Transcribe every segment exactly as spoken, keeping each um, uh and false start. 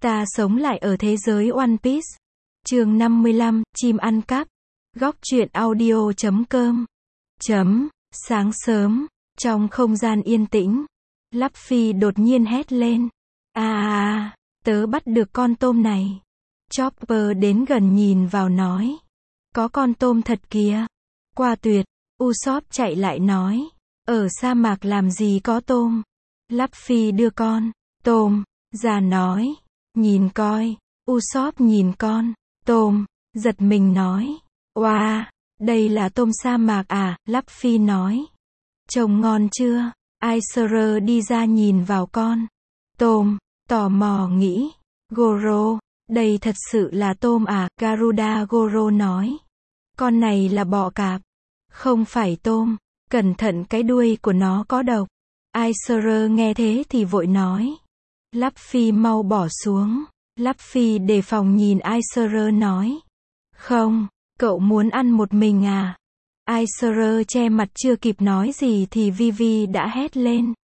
Ta sống lại ở thế giới One Piece. Chương năm mươi lăm, chim ăn cắp. Góc truyện audio chấm com. Chấm, sáng sớm, trong không gian yên tĩnh, Luffy đột nhiên hét lên. À à, tớ bắt được con tôm này. Chopper đến gần nhìn vào nói. Có con tôm thật kìa. Qua tuyệt, Usopp chạy lại nói. Ở sa mạc làm gì có tôm. Luffy đưa con tôm ra nói. Nhìn coi. Usopp nhìn con tôm, giật mình nói. Wow, đây là tôm sa mạc à, Luffy nói. Trông ngon chưa? Aiser đi ra nhìn vào con tôm, tò mò nghĩ. Goro, đây thật sự là tôm à, Garuda Goro nói. Con này là bọ cạp, không phải tôm, cẩn thận cái đuôi của nó có độc. Aiser nghe thế thì vội nói. Luffy mau bỏ xuống. Luffy đề phòng nhìn Aiser nói. Không, cậu muốn ăn một mình à? Aiser che mặt chưa kịp nói gì thì Vivi đã hét lên.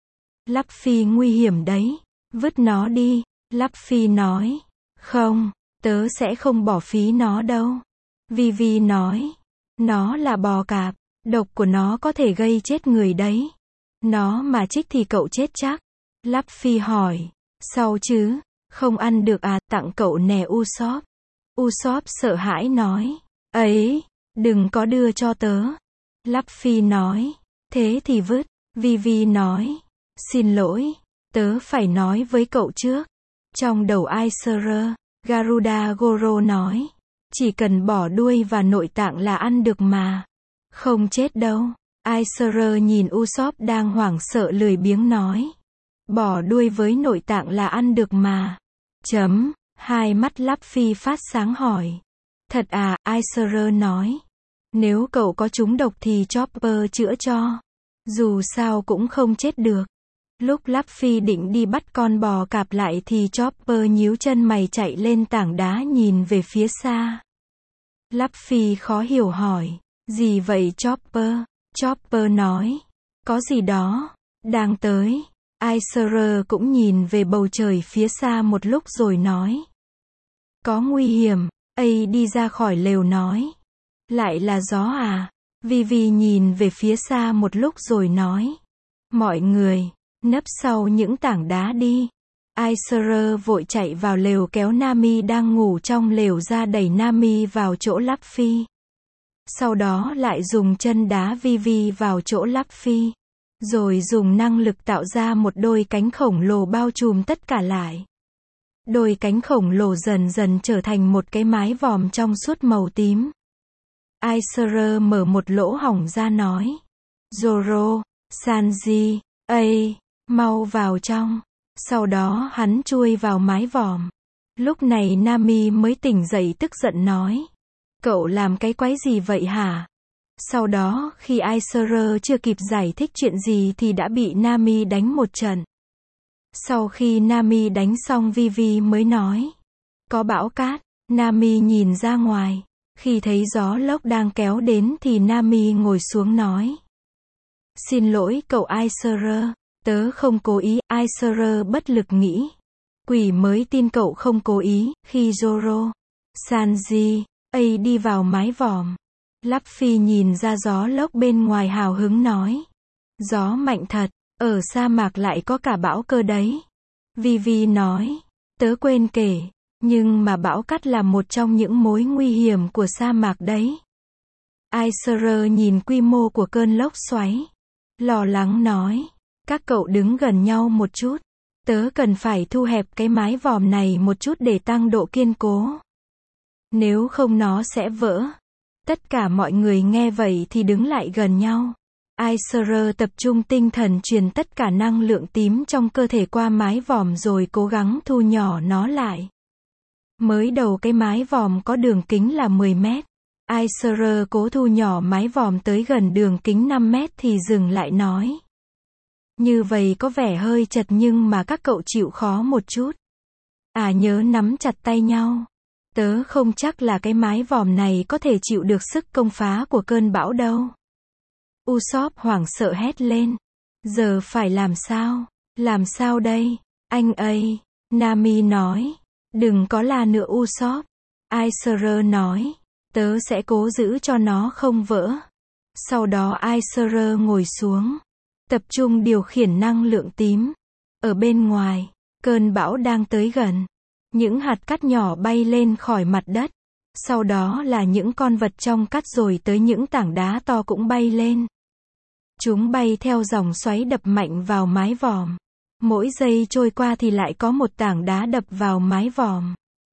Luffy nguy hiểm đấy, vứt nó đi. Luffy nói. Không, tớ sẽ không bỏ phí nó đâu. Vivi nói. Nó là bò cạp, độc của nó có thể gây chết người đấy. Nó mà chích thì cậu chết chắc. Luffy hỏi. Sao chứ? Không ăn được à, tặng cậu nè Usopp. Usopp sợ hãi nói. Ấy, đừng có đưa cho tớ. Luffy nói. Thế thì vứt. Vivi nói. Xin lỗi, tớ phải nói với cậu trước. Trong đầu Aiser, Garuda Goro nói. Chỉ cần bỏ đuôi và nội tạng là ăn được mà. Không chết đâu. Aiser nhìn Usopp đang hoảng sợ lười biếng nói. Bỏ đuôi với nội tạng là ăn được mà. Chấm, hai mắt Luffy phát sáng hỏi. Thật à, Aiser nói. Nếu cậu có trúng độc thì Chopper chữa cho. Dù sao cũng không chết được. Lúc Luffy định đi bắt con bò cạp lại thì Chopper nhíu chân mày chạy lên tảng đá nhìn về phía xa. Luffy khó hiểu hỏi. Gì vậy Chopper? Chopper nói. Có gì đó, đang tới. Aiser cũng nhìn về bầu trời phía xa một lúc rồi nói. Có nguy hiểm, ấy đi ra khỏi lều nói. Lại là gió à? Vivi nhìn về phía xa một lúc rồi nói. Mọi người, nấp sau những tảng đá đi. Aiser vội chạy vào lều kéo Nami đang ngủ trong lều ra đẩy Nami vào chỗ Luffy. Sau đó lại dùng chân đá Vivi vào chỗ Luffy. Rồi dùng năng lực tạo ra một đôi cánh khổng lồ bao trùm tất cả lại. Đôi cánh khổng lồ dần dần trở thành một cái mái vòm trong suốt màu tím. Aiser mở một lỗ hổng ra nói. Zoro, Sanji, ây, mau vào trong. Sau đó hắn chui vào mái vòm. Lúc này Nami mới tỉnh dậy tức giận nói. Cậu làm cái quái gì vậy hả? Sau đó, khi Aiser chưa kịp giải thích chuyện gì thì đã bị Nami đánh một trận. Sau khi Nami đánh xong Vivi mới nói. Có bão cát. Nami nhìn ra ngoài. Khi thấy gió lốc đang kéo đến thì Nami ngồi xuống nói. Xin lỗi cậu Aiser, tớ không cố ý. Aiser bất lực nghĩ. Quỷ mới tin cậu không cố ý. Khi Zoro, Sanji, ấy đi vào mái vòm. Luffy nhìn ra gió lốc bên ngoài hào hứng nói. Gió mạnh thật, ở sa mạc lại có cả bão cơ đấy. Vivi nói. Tớ quên kể, nhưng mà bão cát là một trong những mối nguy hiểm của sa mạc đấy. Aiser nhìn quy mô của cơn lốc xoáy. Lo lắng nói. Các cậu đứng gần nhau một chút. Tớ cần phải thu hẹp cái mái vòm này một chút để tăng độ kiên cố. Nếu không nó sẽ vỡ. Tất cả mọi người nghe vậy thì đứng lại gần nhau. Aiser tập trung tinh thần truyền tất cả năng lượng tím trong cơ thể qua mái vòm rồi cố gắng thu nhỏ nó lại. Mới đầu cái mái vòm có đường kính là mười mét. Aiser cố thu nhỏ mái vòm tới gần đường kính năm mét thì dừng lại nói. Như vậy có vẻ hơi chật nhưng mà các cậu chịu khó một chút. À nhớ nắm chặt tay nhau. Tớ không chắc là cái mái vòm này có thể chịu được sức công phá của cơn bão đâu. Usopp hoảng sợ hét lên. Giờ phải làm sao? Làm sao đây? Anh ơi! Nami nói. Đừng có la nữa Usopp. Aiser nói. Tớ sẽ cố giữ cho nó không vỡ. Sau đó Aiser ngồi xuống. Tập trung điều khiển năng lượng tím. Ở bên ngoài, cơn bão đang tới gần. Những hạt cát nhỏ bay lên khỏi mặt đất. Sau đó là những con vật trong cát rồi tới những tảng đá to cũng bay lên. Chúng bay theo dòng xoáy đập mạnh vào mái vòm. Mỗi giây trôi qua thì lại có một tảng đá đập vào mái vòm.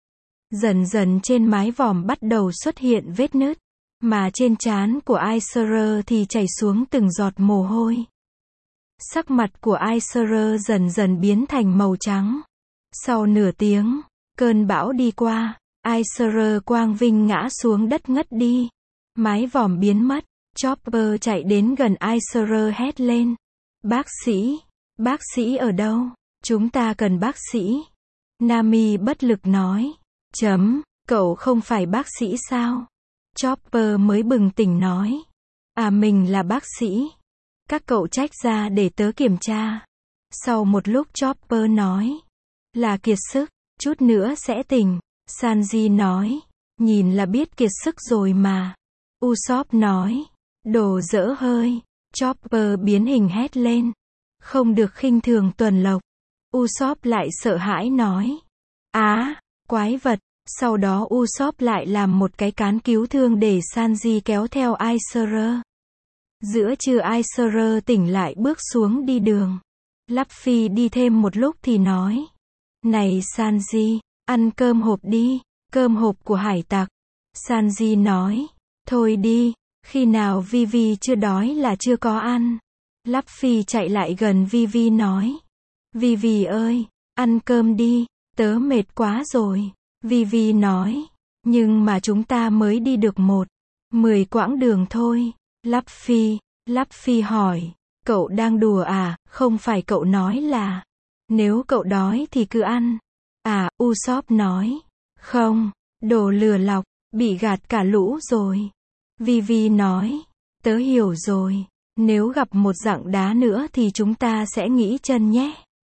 Dần dần trên mái vòm bắt đầu xuất hiện vết nứt. Mà trên trán của Aiser thì chảy xuống từng giọt mồ hôi. Sắc mặt của Aiser dần dần biến thành màu trắng. Sau nửa tiếng, cơn bão đi qua, Aiser quang vinh ngã xuống đất ngất đi. Mái vòm biến mất, Chopper chạy đến gần Aiser hét lên. Bác sĩ, bác sĩ ở đâu? Chúng ta cần bác sĩ. Nami bất lực nói. Chấm, cậu không phải bác sĩ sao? Chopper mới bừng tỉnh nói. À mình là bác sĩ. Các cậu trách ra để tớ kiểm tra. Sau một lúc Chopper nói. Là kiệt sức, chút nữa sẽ tỉnh. Sanji nói. Nhìn là biết kiệt sức rồi mà. Usopp nói. Đồ dỡ hơi. Chopper biến hình hét lên. Không được khinh thường Tuần Lộc. Usopp lại sợ hãi nói. Á, quái vật. Sau đó Usopp lại làm một cái cán cứu thương để Sanji kéo theo Aiser. Giữa trưa Aiser tỉnh lại bước xuống đi đường. Luffy đi thêm một lúc thì nói. Này Sanji, ăn cơm hộp đi, cơm hộp của hải tặc. Sanji nói. Thôi đi, khi nào Vivi chưa đói là chưa có ăn. Luffy chạy lại gần Vivi nói. Vivi ơi, ăn cơm đi, tớ mệt quá rồi. Vivi nói. Nhưng mà chúng ta mới đi được một, mười quãng đường thôi. Luffy, Luffy hỏi. Cậu đang đùa à, không phải cậu nói là. Nếu cậu đói thì cứ ăn. À, Usopp nói. Không, đồ lừa lọc, bị gạt cả lũ rồi. Vivi nói. Tớ hiểu rồi. Nếu gặp một dặng đá nữa thì chúng ta sẽ nghỉ chân nhé.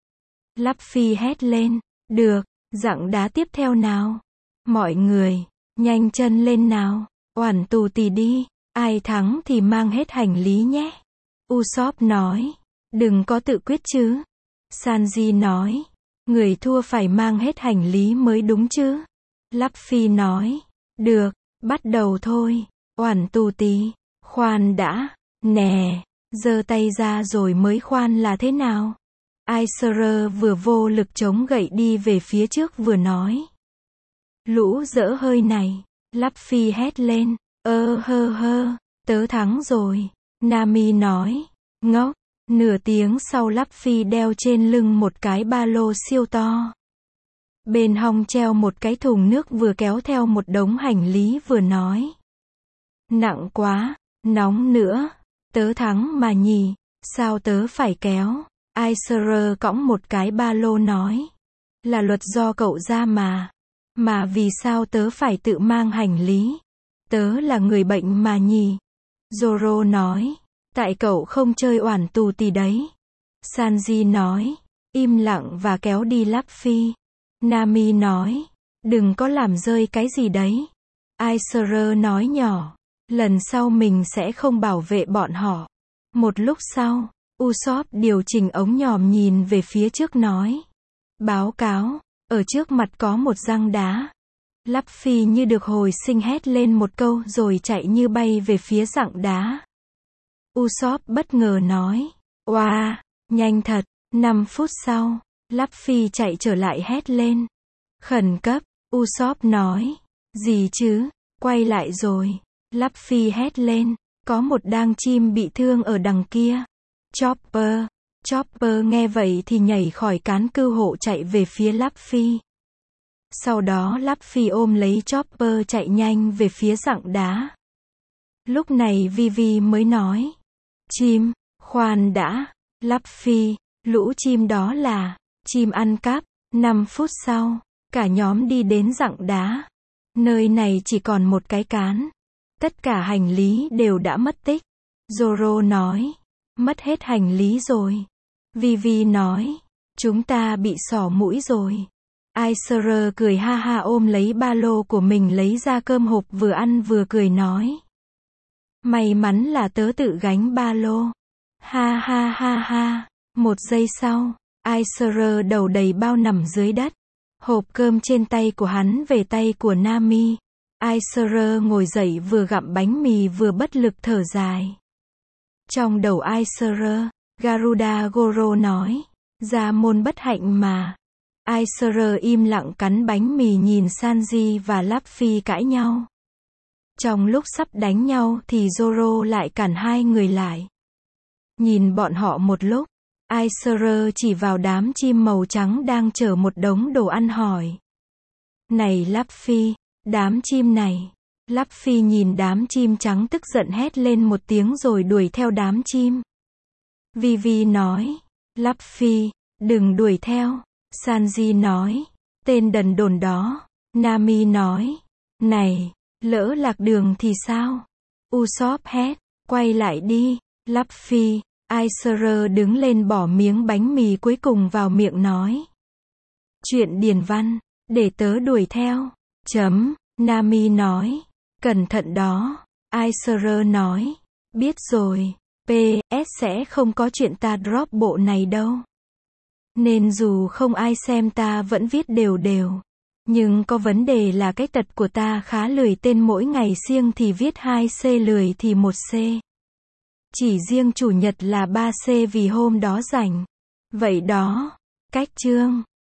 Luffy hét lên. Được, dặng đá tiếp theo nào. Mọi người, nhanh chân lên nào. Oản tù tì đi. Ai thắng thì mang hết hành lý nhé. Usopp nói. Đừng có tự quyết chứ. Sanji nói. Người thua phải mang hết hành lý mới đúng chứ. Luffy nói. Được, bắt đầu thôi. Oản tù tì. Khoan đã. Nè, giơ tay ra rồi mới khoan là thế nào? Aiser vừa vô lực chống gậy đi về phía trước vừa nói. Lũ dỡ hơi này. Luffy hét lên. Ơ hơ hơ, tớ thắng rồi. Nami nói. Ngốc. Nửa tiếng sau Luffy đeo trên lưng một cái ba lô siêu to. Bên hông treo một cái thùng nước vừa kéo theo một đống hành lý vừa nói. Nặng quá, nóng nữa. Tớ thắng mà nhỉ, sao tớ phải kéo? Aiser cõng một cái ba lô nói. Là luật do cậu ra mà. Mà vì sao tớ phải tự mang hành lý? Tớ là người bệnh mà nhỉ? Zoro nói. Tại cậu không chơi oản tù tì đấy. Sanji nói. Im lặng và kéo đi Luffy. Nami nói. Đừng có làm rơi cái gì đấy. Aiser nói nhỏ. Lần sau mình sẽ không bảo vệ bọn họ. Một lúc sau, Usopp điều chỉnh ống nhòm nhìn về phía trước nói. Báo cáo, ở trước mặt có một giăng đá. Luffy như được hồi sinh hét lên một câu rồi chạy như bay về phía giăng đá. Usopp bất ngờ nói. Wow, nhanh thật. Năm phút sau, Luffy chạy trở lại hét lên. Khẩn cấp, Usopp nói. Gì chứ, quay lại rồi. Luffy hét lên. Có một đang chim bị thương ở đằng kia. Chopper. Chopper nghe vậy thì nhảy khỏi cán cứu hộ chạy về phía Luffy. Sau đó Luffy ôm lấy Chopper chạy nhanh về phía giăng đá. Lúc này Vivi mới nói. Chim, khoan đã. Luffy, lũ chim đó là chim ăn cắp. Năm phút sau, cả nhóm đi đến giăng đá. Nơi này chỉ còn một cái cán. Tất cả hành lý đều đã mất tích. Zoro nói. Mất hết hành lý rồi. Vivi nói. Chúng ta bị xỏ mũi rồi. Aisha cười ha ha ôm lấy ba lô của mình lấy ra cơm hộp vừa ăn vừa cười nói. May mắn là tớ tự gánh ba lô. Ha ha ha ha. Một giây sau, Aisha đầu đầy bao nằm dưới đất. Hộp cơm trên tay của hắn về tay của Nami. Aisha ngồi dậy vừa gặm bánh mì vừa bất lực thở dài. Trong đầu Aisha, Garuda Goro nói. Gia môn bất hạnh mà. Aisha im lặng cắn bánh mì nhìn Sanji và Luffy cãi nhau. Trong lúc sắp đánh nhau thì Zoro lại cản hai người lại. Nhìn bọn họ một lúc, Aisha chỉ vào đám chim màu trắng đang chở một đống đồ ăn hỏi. Này Luffy, đám chim này. Luffy nhìn đám chim trắng tức giận hét lên một tiếng rồi đuổi theo đám chim. Vivi nói. Luffy, đừng đuổi theo. Sanji nói. Tên đần đồn đó. Nami nói. Này, lỡ lạc đường thì sao? Usopp hét. Quay lại đi. Luffy. Aisha đứng lên bỏ miếng bánh mì cuối cùng vào miệng nói. Chuyện điền văn. Để tớ đuổi theo. Chấm. Nami nói. Cẩn thận đó. Aisha nói. Biết rồi. pê ét sẽ không có chuyện ta drop bộ này đâu. Nên dù không ai xem ta vẫn viết đều đều. Nhưng có vấn đề là cái tật của ta khá lười tên mỗi ngày siêng thì viết hai C lười thì một C. Chỉ riêng chủ nhật là ba C vì hôm đó rảnh. Vậy đó. Cách chương.